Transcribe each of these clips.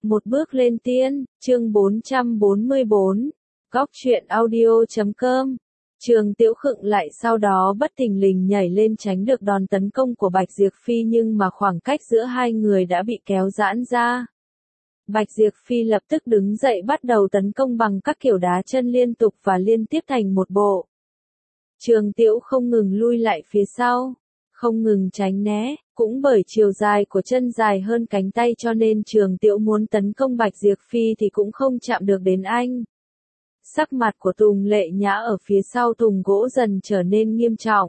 Một bước lên tiên, chương 444, Góc truyện audio.com. Trường Tiễu khựng lại sau đó bất thình lình nhảy lên tránh được đòn tấn công của Bạch Diệp Phi nhưng mà khoảng cách giữa hai người đã bị kéo giãn ra. Bạch Diệp Phi lập tức đứng dậy bắt đầu tấn công bằng các kiểu đá chân liên tục và liên tiếp thành một bộ. Trường Tiễu không ngừng lui lại phía sau, không ngừng tránh né, cũng bởi chiều dài của chân dài hơn cánh tay cho nên Trường Tiễu muốn tấn công Bạch Diệp Phi thì cũng không chạm được đến anh. Sắc mặt của Tùng Lệ Nhã ở phía sau thùng gỗ dần trở nên nghiêm trọng.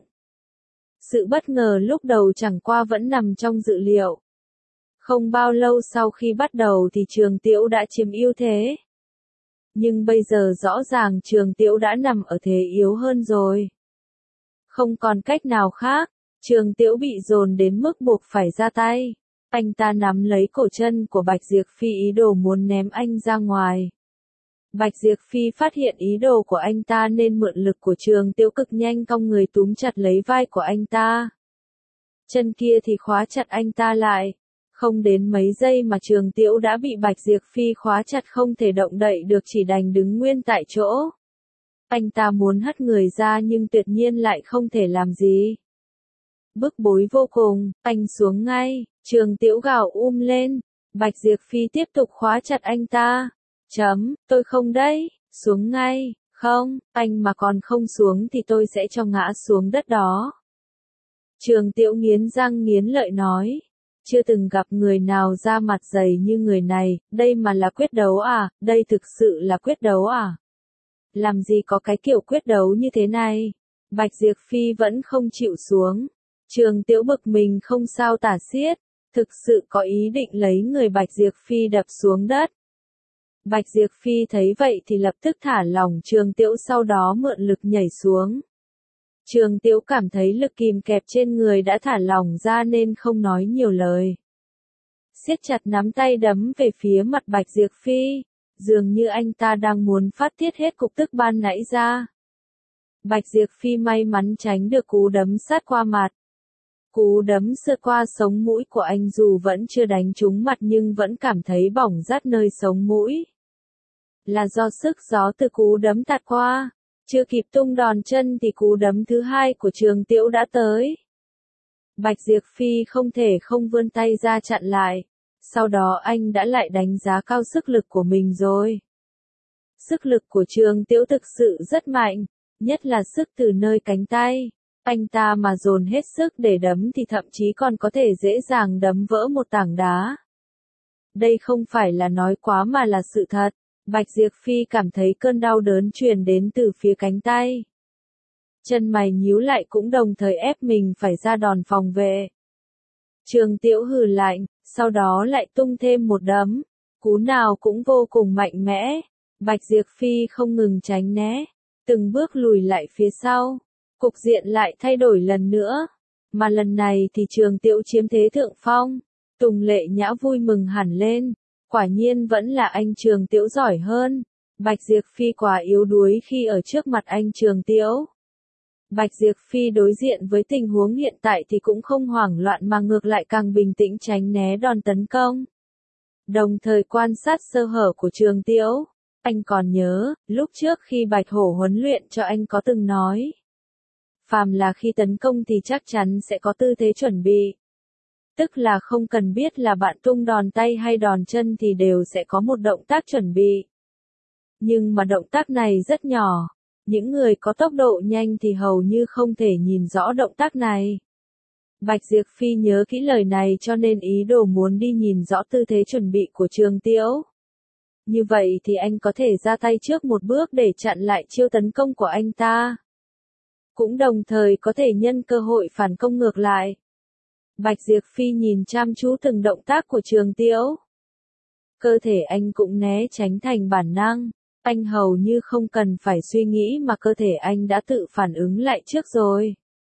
Sự bất ngờ lúc đầu chẳng qua vẫn nằm trong dự liệu. Không bao lâu sau khi bắt đầu thì Trường Tiễu đã chiếm ưu thế. Nhưng bây giờ rõ ràng Trường Tiễu đã nằm ở thế yếu hơn rồi. Không còn cách nào khác, Trường Tiễu bị dồn đến mức buộc phải ra tay. Anh ta nắm lấy cổ chân của Bạch Diệp Phi ý đồ muốn ném anh ra ngoài. Bạch Diệp Phi phát hiện ý đồ của anh ta nên mượn lực của Trường Tiễu cực nhanh cong người túm chặt lấy vai của anh ta. Chân kia thì khóa chặt anh ta lại. Không đến mấy giây mà Trường Tiễu đã bị Bạch Diệp Phi khóa chặt không thể động đậy được chỉ đành đứng nguyên tại chỗ. Anh ta muốn hất người ra nhưng tuyệt nhiên lại không thể làm gì. Bức bối vô cùng, anh xuống ngay, Trường Tiễu gào lên. Bạch Diệp Phi tiếp tục khóa chặt anh ta. Tôi không đấy, xuống ngay, không, anh mà còn không xuống thì tôi sẽ cho ngã xuống đất đó. Trường Tiễu nghiến răng nghiến lợi nói. Chưa từng gặp người nào da mặt dày như người này, đây mà là quyết đấu à, đây thực sự là quyết đấu à? Làm gì có cái kiểu quyết đấu như thế này? Bạch Diệp Phi vẫn không chịu xuống. Trường Tiễu bực mình không sao tả xiết, thực sự có ý định lấy người Bạch Diệp Phi đập xuống đất. Bạch Diệp Phi thấy vậy thì lập tức thả lỏng Trường Tiễu sau đó mượn lực nhảy xuống. Trường Tiễu cảm thấy lực kìm kẹp trên người đã thả lỏng ra nên không nói nhiều lời. Siết chặt nắm tay đấm về phía mặt Bạch Diệp Phi, dường như anh ta đang muốn phát tiết hết cục tức ban nãy ra. Bạch Diệp Phi may mắn tránh được cú đấm sát qua mặt. Cú đấm sượt qua sống mũi của anh dù vẫn chưa đánh trúng mặt nhưng vẫn cảm thấy bỏng rát nơi sống mũi. Là do sức gió từ cú đấm tạt qua. Chưa kịp tung đòn chân thì cú đấm thứ hai của Trường Tiễu đã tới. Bạch Diệp Phi không thể không vươn tay ra chặn lại. Sau đó anh đã lại đánh giá cao sức lực của mình rồi. Sức lực của Trường Tiễu thực sự rất mạnh, nhất là sức từ nơi cánh tay. Anh ta mà dồn hết sức để đấm thì thậm chí còn có thể dễ dàng đấm vỡ một tảng đá. Đây không phải là nói quá mà là sự thật. Bạch Diệp Phi cảm thấy cơn đau đớn truyền đến từ phía cánh tay. Chân mày nhíu lại cũng đồng thời ép mình phải ra đòn phòng vệ. Trường Tiễu hừ lạnh, sau đó lại tung thêm một đấm. Cú nào cũng vô cùng mạnh mẽ. Bạch Diệp Phi không ngừng tránh né, từng bước lùi lại phía sau. Cục diện lại thay đổi lần nữa. Mà lần này thì Trường Tiễu chiếm thế thượng phong. Tùng Lệ Nhã vui mừng hẳn lên. Quả nhiên vẫn là anh Trường Tiễu giỏi hơn. Bạch Diệp Phi quá yếu đuối khi ở trước mặt anh Trường Tiễu. Bạch Diệp Phi đối diện với tình huống hiện tại thì cũng không hoảng loạn mà ngược lại càng bình tĩnh tránh né đòn tấn công. Đồng thời quan sát sơ hở của Trường Tiễu. Anh còn nhớ, lúc trước khi Bạch Hổ huấn luyện cho anh có từng nói. Phàm là khi tấn công thì chắc chắn sẽ có tư thế chuẩn bị. Tức là không cần biết là bạn tung đòn tay hay đòn chân thì đều sẽ có một động tác chuẩn bị. Nhưng mà động tác này rất nhỏ. Những người có tốc độ nhanh thì hầu như không thể nhìn rõ động tác này. Bạch Diệp Phi nhớ kỹ lời này cho nên ý đồ muốn đi nhìn rõ tư thế chuẩn bị của Trường Tiễu. Như vậy thì anh có thể ra tay trước một bước để chặn lại chiêu tấn công của anh ta. Cũng đồng thời có thể nhân cơ hội phản công ngược lại. Bạch Diệp Phi nhìn chăm chú từng động tác của Trường Tiễu. Cơ thể anh cũng né tránh thành bản năng. Anh hầu như không cần phải suy nghĩ mà cơ thể anh đã tự phản ứng lại trước rồi.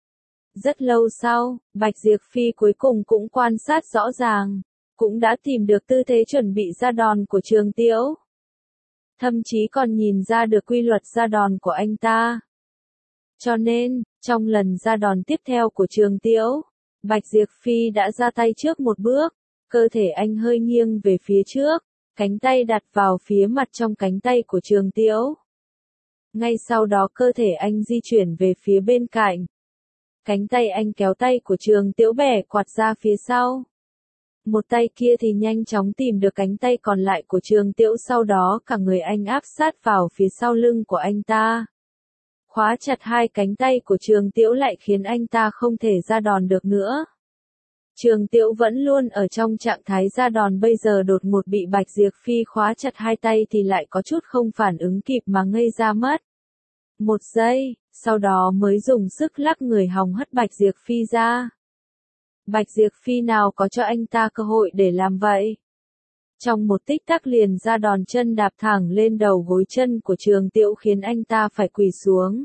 Rất lâu sau, Bạch Diệp Phi cuối cùng cũng quan sát rõ ràng. Cũng đã tìm được tư thế chuẩn bị ra đòn của Trường Tiễu. Thậm chí còn nhìn ra được quy luật ra đòn của anh ta. Cho nên, trong lần ra đòn tiếp theo của Trường Tiễu, Bạch Diệp Phi đã ra tay trước một bước, cơ thể anh hơi nghiêng về phía trước, cánh tay đặt vào phía mặt trong cánh tay của Trường Tiễu. Ngay sau đó cơ thể anh di chuyển về phía bên cạnh. Cánh tay anh kéo tay của Trường Tiễu bẻ quạt ra phía sau. Một tay kia thì nhanh chóng tìm được cánh tay còn lại của Trường Tiễu, sau đó cả người anh áp sát vào phía sau lưng của anh ta. Khóa chặt hai cánh tay của Trường Tiễu lại khiến anh ta không thể ra đòn được nữa. Trường Tiễu vẫn luôn ở trong trạng thái ra đòn, bây giờ đột ngột bị Bạch Diệp Phi khóa chặt hai tay thì lại có chút không phản ứng kịp mà ngây ra mất. Một giây, sau đó mới dùng sức lắc người hòng hất Bạch Diệp Phi ra. Bạch Diệp Phi nào có cho anh ta cơ hội để làm vậy. Trong một tích tắc liền ra đòn chân đạp thẳng lên đầu gối chân của Trường Tiễu khiến anh ta phải quỳ xuống.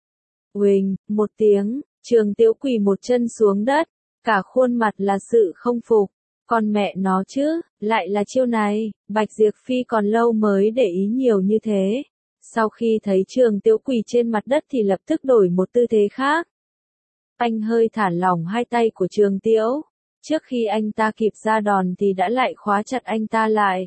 Uỳnh, một tiếng, Trường Tiễu quỳ một chân xuống đất, cả khuôn mặt là sự không phục. Con mẹ nó chứ, lại là chiêu này, Bạch Diệp Phi còn lâu mới để ý nhiều như thế. Sau khi thấy Trường Tiễu quỳ trên mặt đất thì lập tức đổi một tư thế khác. Anh hơi thả lỏng hai tay của Trường Tiễu. Trước khi anh ta kịp ra đòn thì đã lại khóa chặt anh ta lại.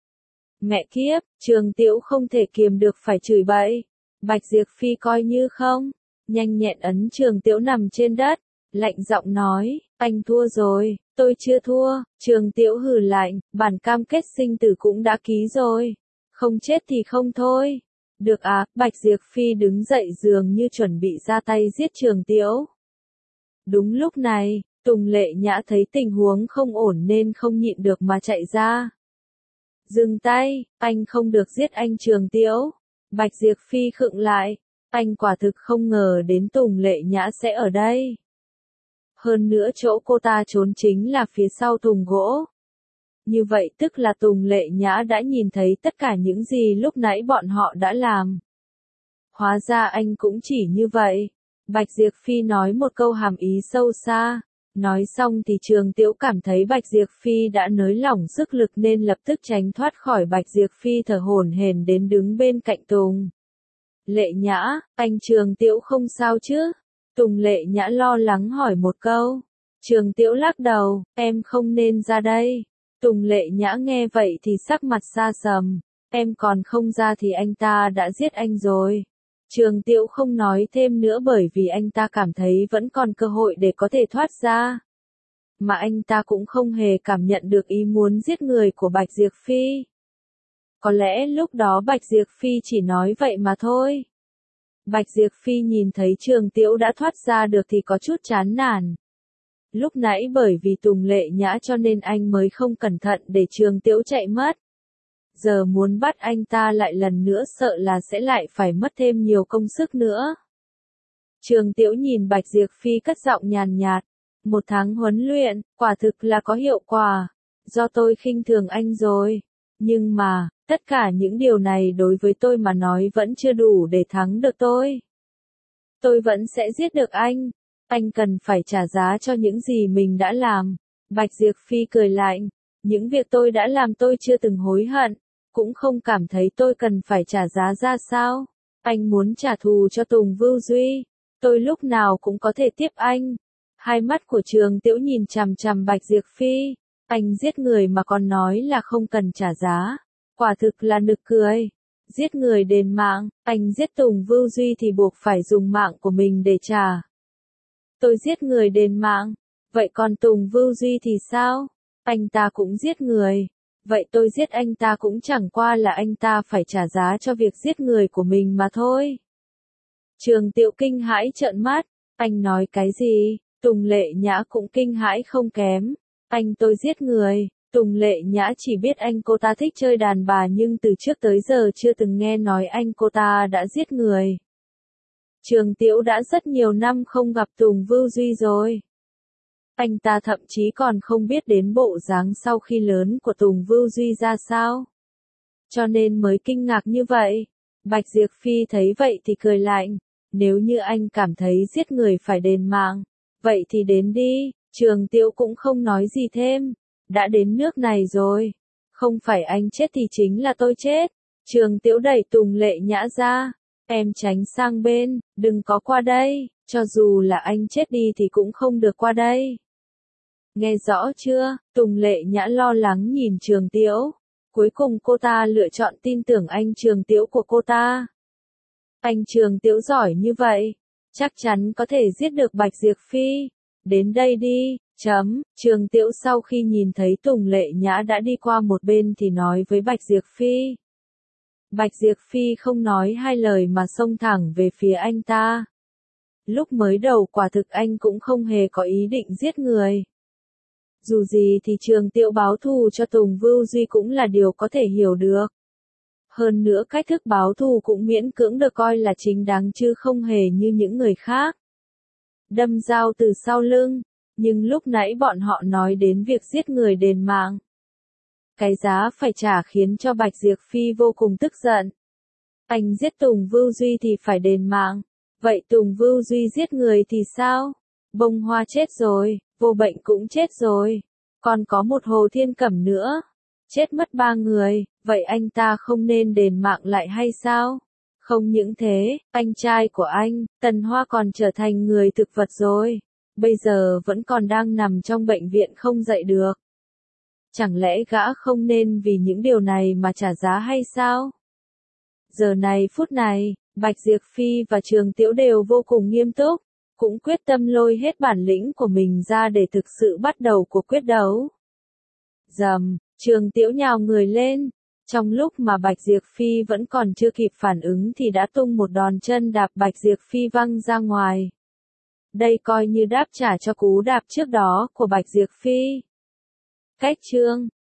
Mẹ kiếp, Trường Tiễu không thể kiềm được phải chửi bậy. Bạch Diệp Phi coi như không, nhanh nhẹn ấn Trường Tiễu nằm trên đất, lạnh giọng nói, anh thua rồi, tôi chưa thua. Trường Tiễu hừ lạnh, bản cam kết sinh tử cũng đã ký rồi, không chết thì không thôi. Được à, Bạch Diệp Phi đứng dậy dường như chuẩn bị ra tay giết Trường Tiễu. Đúng lúc này, Tùng Lệ Nhã thấy tình huống không ổn nên không nhịn được mà chạy ra. Dừng tay, anh không được giết anh Trường Tiễu. Bạch Diệp Phi khựng lại, anh quả thực không ngờ đến Tùng Lệ Nhã sẽ ở đây. Hơn nữa chỗ cô ta trốn chính là phía sau thùng gỗ. Như vậy tức là Tùng Lệ Nhã đã nhìn thấy tất cả những gì lúc nãy bọn họ đã làm. Hóa ra anh cũng chỉ như vậy. Bạch Diệp Phi nói một câu hàm ý sâu xa. Nói xong thì Trường Tiễu cảm thấy Bạch Diệp Phi đã nới lỏng sức lực nên lập tức tránh thoát khỏi Bạch Diệp Phi, thở hổn hển đến đứng bên cạnh Tùng Lệ Nhã. Anh Trường Tiễu không sao chứ? Tùng Lệ Nhã lo lắng hỏi một câu. Trường Tiễu lắc đầu, em không nên ra đây. Tùng Lệ Nhã nghe vậy thì sắc mặt xa sầm. Em còn không ra thì anh ta đã giết anh rồi. Trường Tiễu không nói thêm nữa bởi vì anh ta cảm thấy vẫn còn cơ hội để có thể thoát ra. Mà anh ta cũng không hề cảm nhận được ý muốn giết người của Bạch Diệp Phi. Có lẽ lúc đó Bạch Diệp Phi chỉ nói vậy mà thôi. Bạch Diệp Phi nhìn thấy Trường Tiễu đã thoát ra được thì có chút chán nản. Lúc nãy bởi vì Tùng Lệ Nhã cho nên anh mới không cẩn thận để Trường Tiễu chạy mất. Giờ muốn bắt anh ta lại lần nữa sợ là sẽ lại phải mất thêm nhiều công sức nữa. Trường Tiễu nhìn Bạch Diệp Phi cất giọng nhàn nhạt. 1 tháng huấn luyện, quả thực là có hiệu quả. Do tôi khinh thường anh rồi. Nhưng mà, tất cả những điều này đối với tôi mà nói vẫn chưa đủ để thắng được tôi. Tôi vẫn sẽ giết được anh. Anh cần phải trả giá cho những gì mình đã làm. Bạch Diệp Phi cười lạnh. Những việc tôi đã làm tôi chưa từng hối hận. Cũng không cảm thấy tôi cần phải trả giá ra sao. Anh muốn trả thù cho Tùng Vưu Duy. Tôi lúc nào cũng có thể tiếp anh. Hai mắt của Trường Tiễu nhìn chằm chằm Bạch Diệp Phi. Anh giết người mà còn nói là không cần trả giá. Quả thực là nực cười. Giết người đền mạng, anh giết Tùng Vưu Duy thì buộc phải dùng mạng của mình để trả. Tôi giết người đền mạng. Vậy còn Tùng Vưu Duy thì sao? Anh ta cũng giết người. Vậy tôi giết anh ta cũng chẳng qua là anh ta phải trả giá cho việc giết người của mình mà thôi. Trường Tiễu kinh hãi trợn mắt. Anh nói cái gì? Tùng Lệ Nhã cũng kinh hãi không kém. Anh tôi giết người. Tùng Lệ Nhã chỉ biết anh cô ta thích chơi đàn bà nhưng từ trước tới giờ chưa từng nghe nói anh cô ta đã giết người. Trường Tiễu đã rất nhiều năm không gặp Tùng Vưu Duy rồi. Anh ta thậm chí còn không biết đến bộ dáng sau khi lớn của Tùng Vưu Duy ra sao. Cho nên mới kinh ngạc như vậy. Bạch Diệp Phi thấy vậy thì cười lạnh. Nếu như anh cảm thấy giết người phải đền mạng, vậy thì đến đi. Trường Tiễu cũng không nói gì thêm. Đã đến nước này rồi. Không phải anh chết thì chính là tôi chết. Trường Tiễu đẩy Tùng Lệ Nhã ra. Em tránh sang bên, đừng có qua đây. Cho dù là anh chết đi thì cũng không được qua đây. Nghe rõ chưa? Tùng Lệ Nhã lo lắng nhìn Trường Tiễu. Cuối cùng cô ta lựa chọn tin tưởng anh Trường Tiễu của cô ta. Anh Trường Tiễu giỏi như vậy, chắc chắn có thể giết được Bạch Diệp Phi. Đến đây đi, Trường Tiễu sau khi nhìn thấy Tùng Lệ Nhã đã đi qua một bên thì nói với Bạch Diệp Phi. Bạch Diệp Phi không nói hai lời mà xông thẳng về phía anh ta. Lúc mới đầu quả thực anh cũng không hề có ý định giết người. Dù gì thì Trường Tiễu báo thù cho Tùng Vưu Duy cũng là điều có thể hiểu được. Hơn nữa cách thức báo thù cũng miễn cưỡng được coi là chính đáng chứ không hề như những người khác. Đâm dao từ sau lưng, nhưng lúc nãy bọn họ nói đến việc giết người đền mạng. Cái giá phải trả khiến cho Bạch Diệp Phi vô cùng tức giận. Anh giết Tùng Vưu Duy thì phải đền mạng, vậy Tùng Vưu Duy giết người thì sao? Bông Hoa chết rồi, Vô Bệnh cũng chết rồi, còn có một Hồ Thiên Cẩm nữa. Chết mất 3 người, vậy anh ta không nên đền mạng lại hay sao? Không những thế, anh trai của anh, Tần Hoa còn trở thành người thực vật rồi. Bây giờ vẫn còn đang nằm trong bệnh viện không dậy được. Chẳng lẽ gã không nên vì những điều này mà trả giá hay sao? Giờ này phút này, Bạch Diệp Phi và Trường Tiễu đều vô cùng nghiêm túc, cũng quyết tâm lôi hết bản lĩnh của mình ra để thực sự bắt đầu cuộc quyết đấu. Rầm, Trường Tiễu nhào người lên. Trong lúc mà Bạch Diệp Phi vẫn còn chưa kịp phản ứng thì đã tung một đòn chân đạp Bạch Diệp Phi văng ra ngoài. Đây coi như đáp trả cho cú đạp trước đó của Bạch Diệp Phi. Cách chương